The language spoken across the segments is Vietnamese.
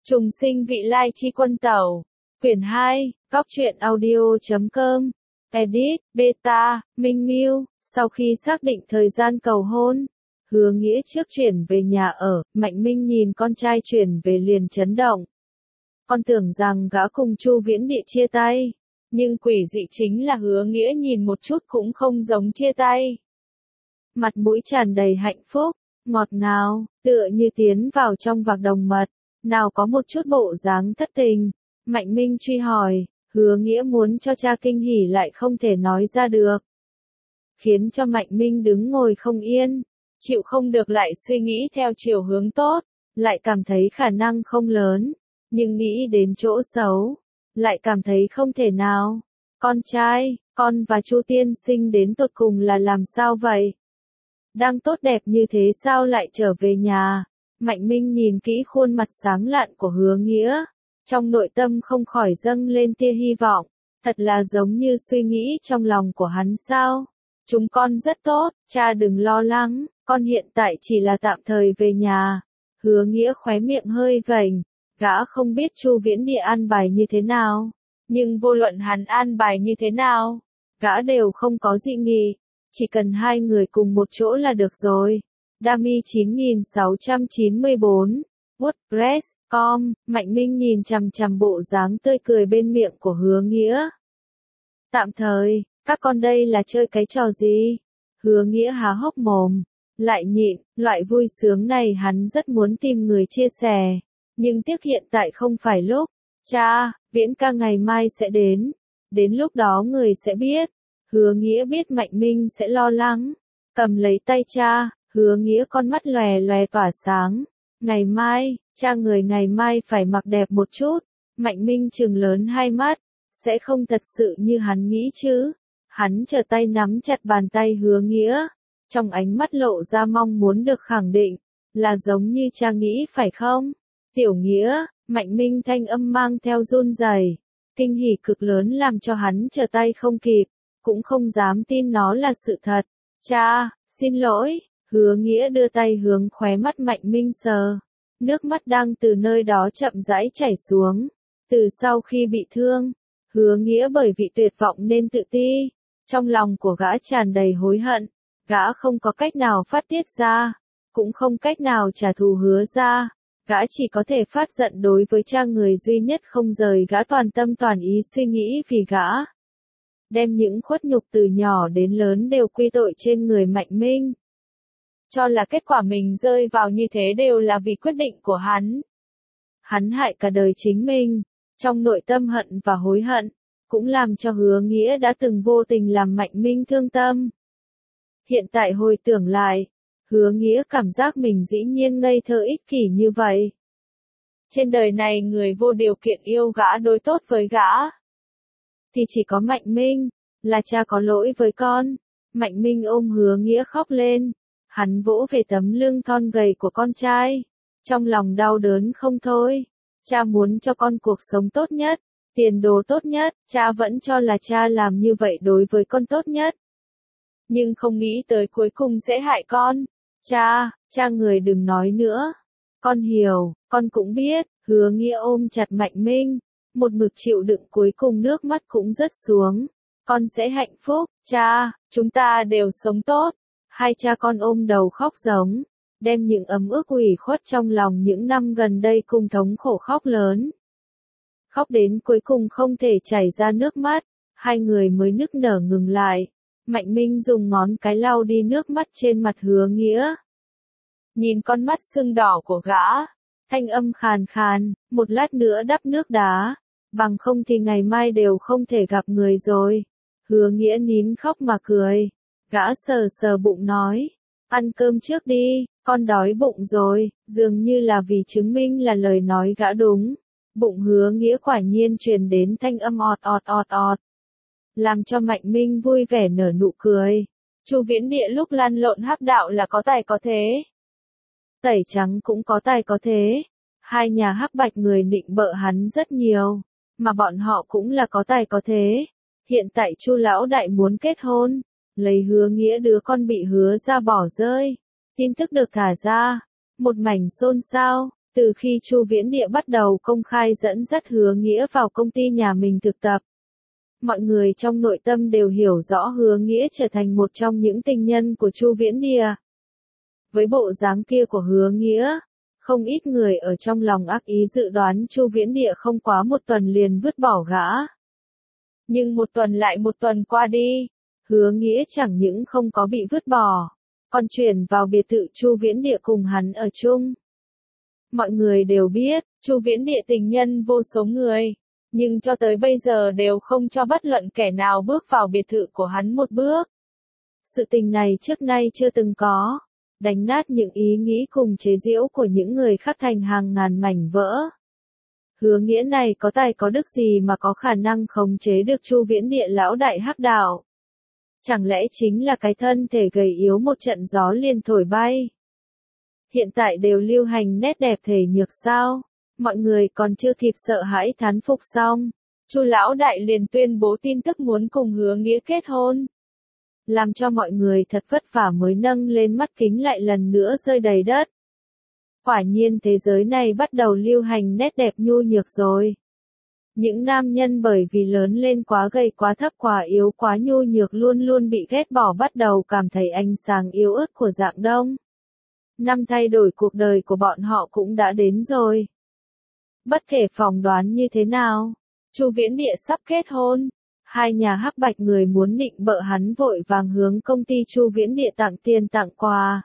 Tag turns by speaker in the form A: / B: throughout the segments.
A: Trùng sinh vị lai chi quân tẩu. Quyển 2, Góc truyện audio.com. Edit, Beta, Minh Miu. Sau khi xác định thời gian cầu hôn, Hứa Nghĩa trước chuyển về nhà ở, Mạnh Minh nhìn con trai chuyển về liền chấn động. Con tưởng rằng gã cùng Chu Viễn Địa chia tay, nhưng quỷ dị chính là Hứa Nghĩa nhìn một chút cũng không giống chia tay. Mặt mũi tràn đầy hạnh phúc, ngọt ngào, tựa như tiến vào trong vạc đồng mật, nào có một chút bộ dáng thất tình. Mạnh Minh truy hỏi, Hứa Nghĩa muốn cho cha kinh hỉ lại không thể nói ra được, khiến cho Mạnh Minh đứng ngồi không yên, chịu không được lại suy nghĩ theo chiều hướng tốt, lại cảm thấy khả năng không lớn, nhưng nghĩ đến chỗ xấu, lại cảm thấy không thể nào. Con trai, con và Chu tiên sinh đến tột cùng là làm sao vậy? Đang tốt đẹp như thế sao lại trở về nhà? Mạnh Minh nhìn kỹ khuôn mặt sáng lạn của Hứa Nghĩa, trong nội tâm không khỏi dâng lên tia hy vọng, thật là giống như suy nghĩ trong lòng của hắn sao? Chúng con rất tốt, cha đừng lo lắng, con hiện tại chỉ là tạm thời về nhà. Hứa Nghĩa khóe miệng hơi vểnh, gã không biết Chu Viễn Địa an bài như thế nào, nhưng vô luận hắn an bài như thế nào, gã đều không có dị nghị, chỉ cần hai người cùng một chỗ là được rồi. Dami 9694, WordPress.com. Mạnh Minh nhìn chằm chằm bộ dáng tươi cười bên miệng của Hứa Nghĩa. Tạm thời, các con đây là chơi cái trò gì? Hứa Nghĩa há hốc mồm, lại nhịn, loại vui sướng này hắn rất muốn tìm người chia sẻ, nhưng tiếc hiện tại không phải lúc. Cha, Viễn ca ngày mai sẽ đến lúc đó người sẽ biết. Hứa Nghĩa biết Mạnh Minh sẽ lo lắng, cầm lấy tay cha, Hứa Nghĩa con mắt lòe lòe tỏa sáng. Ngày mai, cha người ngày mai phải mặc đẹp một chút. Mạnh Minh trừng lớn hai mắt, sẽ không thật sự như hắn nghĩ chứ. Hắn trở tay nắm chặt bàn tay Hứa Nghĩa, trong ánh mắt lộ ra mong muốn được khẳng định, là giống như cha nghĩ phải không? Tiểu Nghĩa, Mạnh Minh thanh âm mang theo run rẩy, kinh hỉ cực lớn làm cho hắn trở tay không kịp, cũng không dám tin nó là sự thật. Cha, xin lỗi. Hứa Nghĩa đưa tay hướng khóe mắt Mạnh Minh sờ, nước mắt đang từ nơi đó chậm rãi chảy xuống. Từ sau khi bị thương, Hứa Nghĩa bởi vì tuyệt vọng nên tự ti, trong lòng của gã tràn đầy hối hận, gã không có cách nào phát tiết ra, cũng không cách nào trả thù Hứa ra, gã chỉ có thể phát giận đối với cha người duy nhất không rời gã toàn tâm toàn ý suy nghĩ vì gã. Đem những khuất nhục từ nhỏ đến lớn đều quy tội trên người Mạnh Minh. Cho là kết quả mình rơi vào như thế đều là vì quyết định của hắn. Hắn hại cả đời chính mình, trong nội tâm hận và hối hận, cũng làm cho Hứa Nghĩa đã từng vô tình làm Mạnh Minh thương tâm. Hiện tại hồi tưởng lại, Hứa Nghĩa cảm giác mình dĩ nhiên ngây thơ ích kỷ như vậy. Trên đời này người vô điều kiện yêu gã đối tốt với gã, thì chỉ có Mạnh Minh, là cha có lỗi với con. Mạnh Minh ôm Hứa Nghĩa khóc lên, hắn vỗ về tấm lưng thon gầy của con trai, trong lòng đau đớn không thôi. Cha muốn cho con cuộc sống tốt nhất, tiền đồ tốt nhất, cha vẫn cho là cha làm như vậy đối với con tốt nhất. Nhưng không nghĩ tới cuối cùng sẽ hại con. Cha người đừng nói nữa. Con hiểu, con cũng biết. Hứa Nghĩa ôm chặt Mạnh Minh, một mực chịu đựng cuối cùng nước mắt cũng rớt xuống. Con sẽ hạnh phúc, cha, chúng ta đều sống tốt. Hai cha con ôm đầu khóc giống, đem những ấm ức ủy khuất trong lòng những năm gần đây cùng thống khổ khóc lớn. Khóc đến cuối cùng không thể chảy ra nước mắt, hai người mới nức nở ngừng lại. Mạnh Minh dùng ngón cái lau đi nước mắt trên mặt Hứa Nghĩa. Nhìn con mắt sưng đỏ của gã, thanh âm khàn khàn, một lát nữa đắp nước đá, bằng không thì ngày mai đều không thể gặp người rồi. Hứa Nghĩa nín khóc mà cười, gã sờ sờ bụng nói, ăn cơm trước đi, con đói bụng rồi, dường như là vì chứng minh là lời nói gã đúng. Bụng Hứa Nghĩa quả nhiên truyền đến thanh âm ọt ọt ọt ọt, làm cho Mạnh Minh vui vẻ nở nụ cười. Chu Viễn Địa lúc lăn lộn hắc đạo là có tài có thế, tẩy trắng cũng có tài có thế. Hai nhà hắc bạch người nịnh bợ hắn rất nhiều, mà bọn họ cũng là có tài có thế. Hiện tại Chu lão đại muốn kết hôn, lấy Hứa Nghĩa đứa con bị Hứa ra bỏ rơi. Tin tức được thả ra, một mảnh xôn xao, Từ khi Chu Viễn Địa bắt đầu công khai dẫn dắt Hứa Nghĩa vào công ty nhà mình thực tập, mọi người trong nội tâm đều hiểu rõ Hứa Nghĩa trở thành một trong những tình nhân của Chu Viễn Địa. Với bộ dáng kia của Hứa Nghĩa, không ít người ở trong lòng ác ý dự đoán Chu Viễn Địa không quá một tuần liền vứt bỏ gã. Nhưng một tuần lại một tuần qua đi, Hứa Nghĩa chẳng những không có bị vứt bỏ, còn chuyển vào biệt thự Chu Viễn Địa cùng hắn ở chung. Mọi người đều biết, Chu Viễn Địa tình nhân vô số người, nhưng cho tới bây giờ đều không cho bất luận kẻ nào bước vào biệt thự của hắn một bước. Sự tình này trước nay chưa từng có, đánh nát những ý nghĩ cùng chế giễu của những người khác thành hàng ngàn mảnh vỡ. Hứa Nghĩa này có tài có đức gì mà có khả năng khống chế được Chu Viễn Địa lão đại hắc đạo? Chẳng lẽ chính là cái thân thể gầy yếu một trận gió liền thổi bay? Hiện tại đều lưu hành nét đẹp thể nhược sao? Mọi người còn chưa kịp sợ hãi thán phục xong, Chu lão đại liền tuyên bố tin tức muốn cùng Hứa Nghĩa kết hôn. Làm cho mọi người thật vất vả mới nâng lên mắt kính lại lần nữa rơi đầy đất. Quả nhiên thế giới này bắt đầu lưu hành nét đẹp nhu nhược rồi. Những nam nhân bởi vì lớn lên quá gầy quá thấp quá yếu quá nhu nhược luôn luôn bị ghét bỏ bắt đầu cảm thấy ánh sáng yếu ớt của dạng đông. Năm thay đổi cuộc đời của bọn họ cũng đã đến rồi. Bất kể phỏng đoán như thế nào, Chu Viễn Địa sắp kết hôn. Hai nhà hắc bạch người muốn nịnh bợ hắn vội vàng hướng công ty Chu Viễn Địa tặng tiền tặng quà.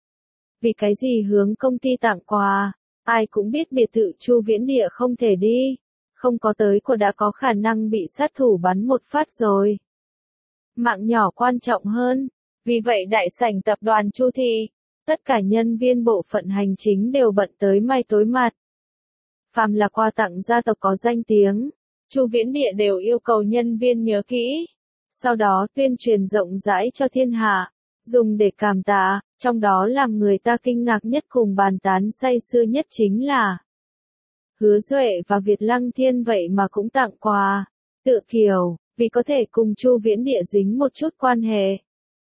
A: Vì cái gì hướng công ty tặng quà? Ai cũng biết biệt thự Chu Viễn Địa không thể đi, không có tới của đã có khả năng bị sát thủ bắn một phát rồi. Mạng nhỏ quan trọng hơn, vì vậy đại sảnh tập đoàn Chu thị, tất cả nhân viên bộ phận hành chính đều bận tới may tối mặt. Phàm là quà tặng gia tộc có danh tiếng, Chu Viễn Địa đều yêu cầu nhân viên nhớ kỹ, sau đó tuyên truyền rộng rãi cho thiên hạ, dùng để cảm tạ, trong đó làm người ta kinh ngạc nhất cùng bàn tán say sưa nhất chính là Hứa Duệ và Việt Lăng Thiên vậy mà cũng tặng quà, tự kiểu, vì có thể cùng Chu Viễn Địa dính một chút quan hệ.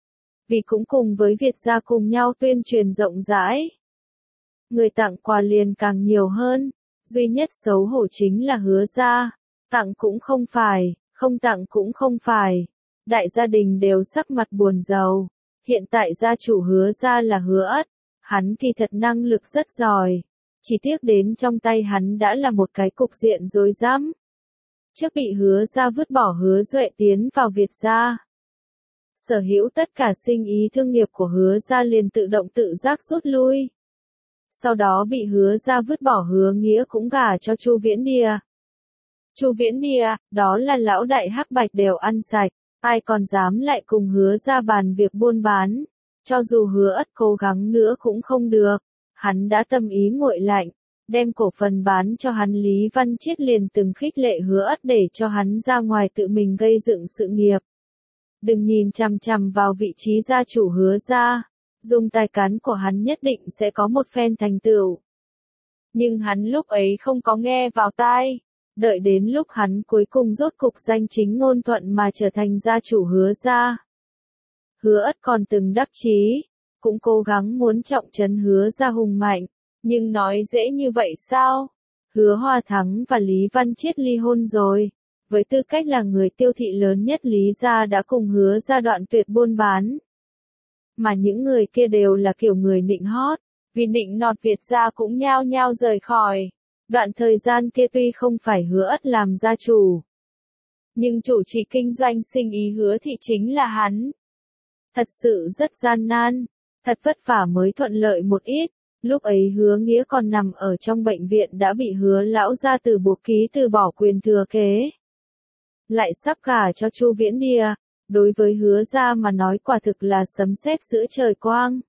A: Vì cũng cùng với Việt gia cùng nhau tuyên truyền rộng rãi. Người tặng quà liền càng nhiều hơn, duy nhất xấu hổ chính là Hứa gia. Tặng cũng không phải, không tặng cũng không phải. Đại gia đình đều sắc mặt buồn rầu. Hiện tại gia chủ Hứa gia là Hứa Ất. Hắn kỳ thật năng lực rất giỏi. Chỉ tiếc đến trong tay hắn đã là một cái cục diện rối rắm. Trước bị Hứa gia vứt bỏ Hứa Duệ tiến vào Việt gia. Sở hữu tất cả sinh ý thương nghiệp của Hứa gia liền tự động tự giác rút lui. Sau đó bị Hứa gia vứt bỏ Hứa Nghĩa cũng gả cho Chu Viễn Địa. Chu Viễn Địa, đó là lão đại hắc bạch đều ăn sạch, ai còn dám lại cùng Hứa gia bàn việc buôn bán, cho dù Hứa Ất cố gắng nữa cũng không được, hắn đã tâm ý nguội lạnh, đem cổ phần bán cho hắn Lý Văn Chiết liền từng khích lệ Hứa Ất để cho hắn ra ngoài tự mình gây dựng sự nghiệp. Đừng nhìn chằm chằm vào vị trí gia chủ Hứa gia, dùng tài cán của hắn nhất định sẽ có một phen thành tựu. Nhưng hắn lúc ấy không có nghe vào tai. Đợi đến lúc hắn cuối cùng rốt cục danh chính ngôn thuận mà trở thành gia chủ Hứa gia. Hứa Ất còn từng đắc chí, cũng cố gắng muốn trọng trấn Hứa gia hùng mạnh, nhưng nói dễ như vậy sao? Hứa Hoa Thắng và Lý Văn Chiết ly hôn rồi, với tư cách là người tiêu thị lớn nhất Lý gia đã cùng Hứa gia đoạn tuyệt buôn bán. Mà những người kia đều là kiểu người nịnh hót, vì nịnh nọt Việt gia cũng nhao nhao rời khỏi. Đoạn thời gian kia tuy không phải Hứa Ất làm gia chủ, nhưng chủ trì kinh doanh sinh ý Hứa thị chính là hắn. Thật sự rất gian nan, thật vất vả mới thuận lợi một ít, lúc ấy Hứa Nghĩa còn nằm ở trong bệnh viện đã bị Hứa lão gia tử buộc ký từ bỏ quyền thừa kế. Lại sắp gả cho Chu Viễn Địa, đối với Hứa gia mà nói quả thực là sấm sét giữa trời quang.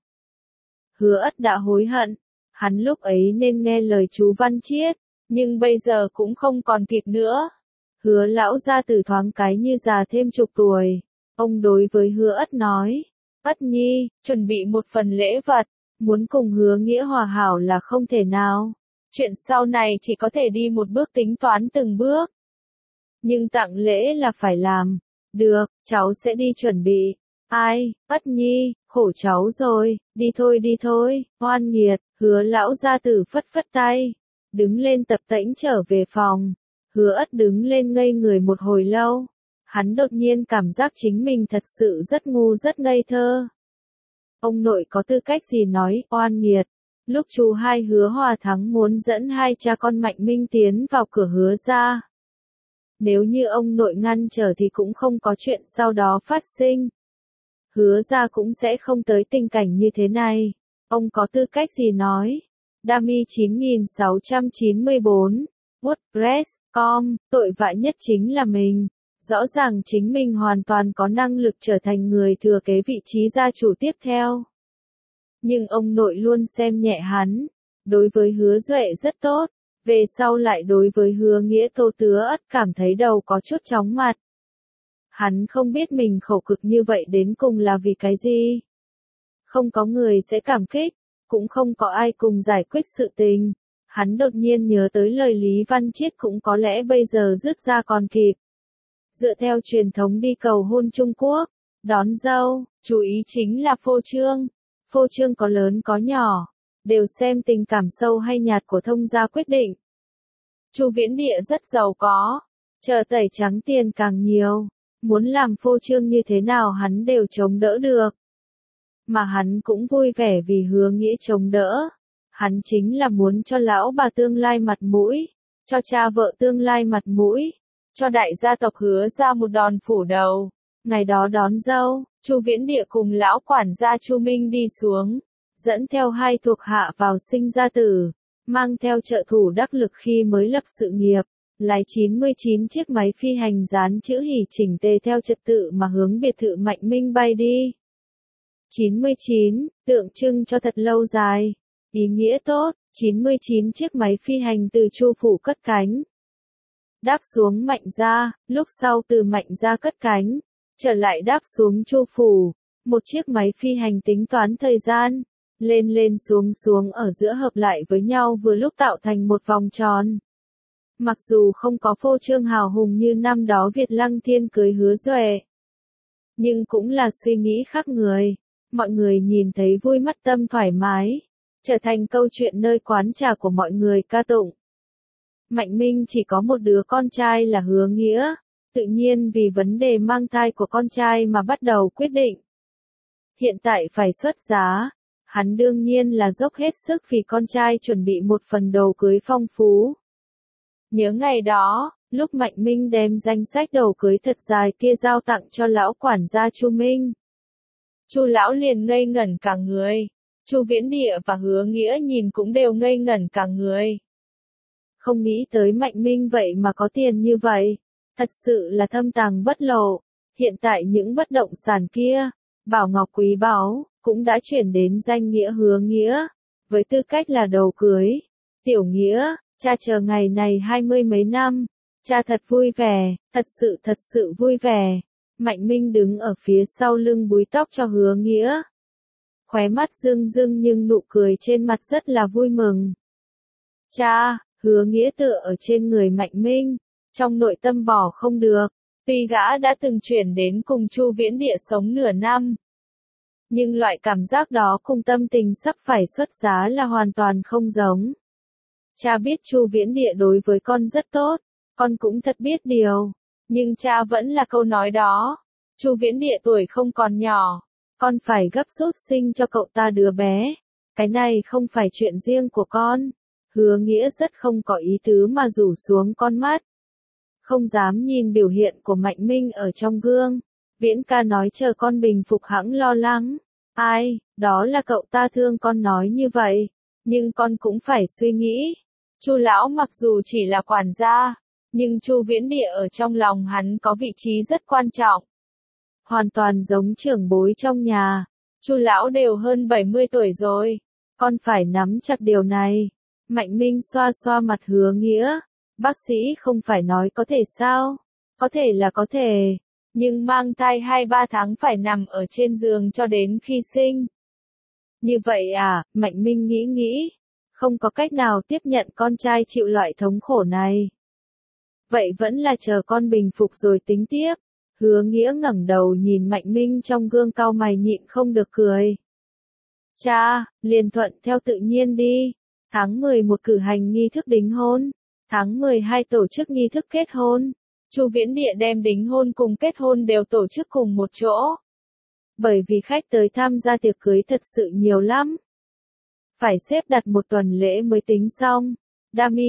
A: Hứa Ất đã hối hận. Hắn lúc ấy nên nghe lời chú Văn Chiết, nhưng bây giờ cũng không còn kịp nữa. Hứa lão gia tử thoáng cái như già thêm chục tuổi. Ông đối với Hứa Ất nói, Ất nhi, chuẩn bị một phần lễ vật, muốn cùng Hứa Nghĩa hòa hảo là không thể nào. Chuyện sau này chỉ có thể đi một bước tính toán từng bước. Nhưng tặng lễ là phải làm. Được, cháu sẽ đi chuẩn bị. Ai, Ất Nhi, khổ cháu rồi, đi thôi, oan nghiệt, Hứa lão gia tử phất phất tay, đứng lên tập tễnh trở về phòng. Hứa Ất đứng lên ngây người một hồi lâu, hắn đột nhiên cảm giác chính mình thật sự rất ngu rất ngây thơ. Ông nội có tư cách gì nói oan nghiệt? Lúc chú hai Hứa Hòa Thắng muốn dẫn hai cha con Mạnh Minh tiến vào cửa Hứa gia. Nếu như ông nội ngăn trở thì cũng không có chuyện sau đó phát sinh. Hứa gia cũng sẽ không tới tình cảnh như thế này. Ông có tư cách gì nói? Dami 9694, WordPress.com, tội vạ nhất chính là mình. Rõ ràng chính mình hoàn toàn có năng lực trở thành người thừa kế vị trí gia chủ tiếp theo. Nhưng ông nội luôn xem nhẹ hắn. Đối với Hứa Duệ rất tốt, về sau lại đối với Hứa Nghĩa Tô Tứa Ất cảm thấy đầu có chút chóng mặt. Hắn không biết mình khổ cực như vậy đến cùng là vì cái gì. Không có người sẽ cảm kích, cũng không có ai cùng giải quyết sự tình. Hắn đột nhiên nhớ tới lời Lý Văn Chiết cũng có lẽ bây giờ rước ra còn kịp. Dựa theo truyền thống đi cầu hôn Trung Quốc, đón dâu, chú ý chính là phô trương. Phô trương có lớn có nhỏ, đều xem tình cảm sâu hay nhạt của thông gia quyết định. Chu Viễn Địa rất giàu có, chờ tẩy trắng tiền càng nhiều, muốn làm phô trương như thế nào hắn đều chống đỡ được. Mà hắn cũng vui vẻ vì Hứa Nghĩa chống đỡ. Hắn chính là muốn cho lão bà tương lai mặt mũi, cho cha vợ tương lai mặt mũi, cho đại gia tộc Hứa ra một đòn phủ đầu. Ngày đó đón dâu, Chu Viễn Địa cùng lão quản gia Chu Minh đi xuống, dẫn theo hai thuộc hạ vào sinh ra tử, mang theo trợ thủ đắc lực khi mới lập sự nghiệp, lái 99 chiếc máy phi hành dán chữ hỉ chỉnh tề theo trật tự mà hướng biệt thự Mạnh Minh bay đi. 99, tượng trưng cho thật lâu dài, ý nghĩa tốt, 99 chiếc máy phi hành từ Chu phủ cất cánh. Đáp xuống Mạnh gia, lúc sau từ Mạnh gia cất cánh, trở lại đáp xuống Chu phủ, một chiếc máy phi hành tính toán thời gian, lên xuống ở giữa hợp lại với nhau vừa lúc tạo thành một vòng tròn. Mặc dù không có phô trương hào hùng như năm đó Việt Lăng Thiên cưới Hứa Duệ, nhưng cũng là suy nghĩ khác người. Mọi người nhìn thấy vui mắt tâm thoải mái, trở thành câu chuyện nơi quán trà của mọi người ca tụng. Mạnh Minh chỉ có một đứa con trai là Hứa Nghĩa, tự nhiên vì vấn đề mang thai của con trai mà bắt đầu quyết định. Hiện tại phải xuất giá, hắn đương nhiên là dốc hết sức vì con trai chuẩn bị một phần đồ cưới phong phú. Nhớ ngày đó, lúc Mạnh Minh đem danh sách đồ cưới thật dài kia giao tặng cho lão quản gia Chu Minh. Chu lão liền ngây ngẩn cả người, Chu Viễn Địa và Hứa Nghĩa nhìn cũng đều ngây ngẩn cả người. Không nghĩ tới Mạnh Minh vậy mà có tiền như vậy, thật sự là thâm tàng bất lộ. Hiện tại những bất động sản kia, bảo ngọc quý báu, cũng đã chuyển đến danh nghĩa Hứa Nghĩa, với tư cách là đồ cưới. Tiểu Nghĩa, cha chờ ngày này 20 mấy năm, cha thật vui vẻ, thật sự vui vẻ. Mạnh Minh đứng ở phía sau lưng búi tóc cho Hứa Nghĩa. Khóe mắt rưng nhưng nụ cười trên mặt rất là vui mừng. Cha, Hứa Nghĩa tựa ở trên người Mạnh Minh, trong nội tâm bỏ không được. Tuy gã đã từng chuyển đến cùng Chu Viễn Địa sống nửa năm, nhưng loại cảm giác đó cùng tâm tình sắp phải xuất giá là hoàn toàn không giống. Cha biết Chu Viễn Địa đối với con rất tốt, con cũng thật biết điều. Nhưng cha vẫn là câu nói đó. Chu Viễn Địa tuổi không còn nhỏ, con phải gấp rút sinh cho cậu ta đứa bé. Cái này không phải chuyện riêng của con. Hứa Nghĩa rất không có ý tứ mà rủ xuống con mắt. Không dám nhìn biểu hiện của Mạnh Minh ở trong gương. Viễn ca nói chờ con bình phục hẵng lo lắng. Ai, đó là cậu ta thương con nói như vậy. Nhưng con cũng phải suy nghĩ. Chu lão mặc dù chỉ là quản gia, nhưng Chu Viễn Địa ở trong lòng hắn có vị trí rất quan trọng. Hoàn toàn giống trưởng bối trong nhà. Chu lão đều hơn 70 tuổi rồi. Con phải nắm chặt điều này. Mạnh Minh xoa xoa mặt Hứa Nghĩa. Bác sĩ không phải nói có thể sao? Có thể là có thể. Nhưng mang thai 2-3 tháng phải nằm ở trên giường cho đến khi sinh. Như vậy à, Mạnh Minh nghĩ. Không có cách nào tiếp nhận con trai chịu loại thống khổ này. Vậy vẫn là chờ con bình phục rồi tính tiếp. Hứa Nghĩa ngẩng đầu nhìn Mạnh Minh trong gương cau mày nhịn không được cười. Cha, liền thuận theo tự nhiên đi. Tháng 11 cử hành nghi thức đính hôn. Tháng 12 tổ chức nghi thức kết hôn. Chu Viễn Địa đem đính hôn cùng kết hôn đều tổ chức cùng một chỗ. Bởi vì khách tới tham gia tiệc cưới thật sự nhiều lắm. Phải xếp đặt một tuần lễ mới tính xong. Dami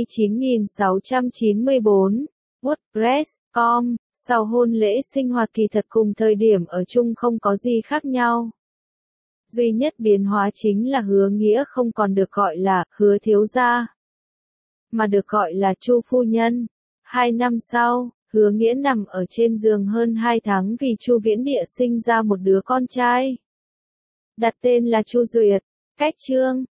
A: 9694, WordPress.com, sau hôn lễ sinh hoạt kỳ thật cùng thời điểm ở chung không có gì khác nhau. Duy nhất biến hóa chính là Hứa Nghĩa không còn được gọi là Hứa thiếu gia, mà được gọi là Chu phu nhân. 2 năm sau, Hứa Nghĩa nằm ở trên giường hơn 2 tháng vì Chu Viễn Địa sinh ra một đứa con trai. Đặt tên là Chu Duyệt. Cách chương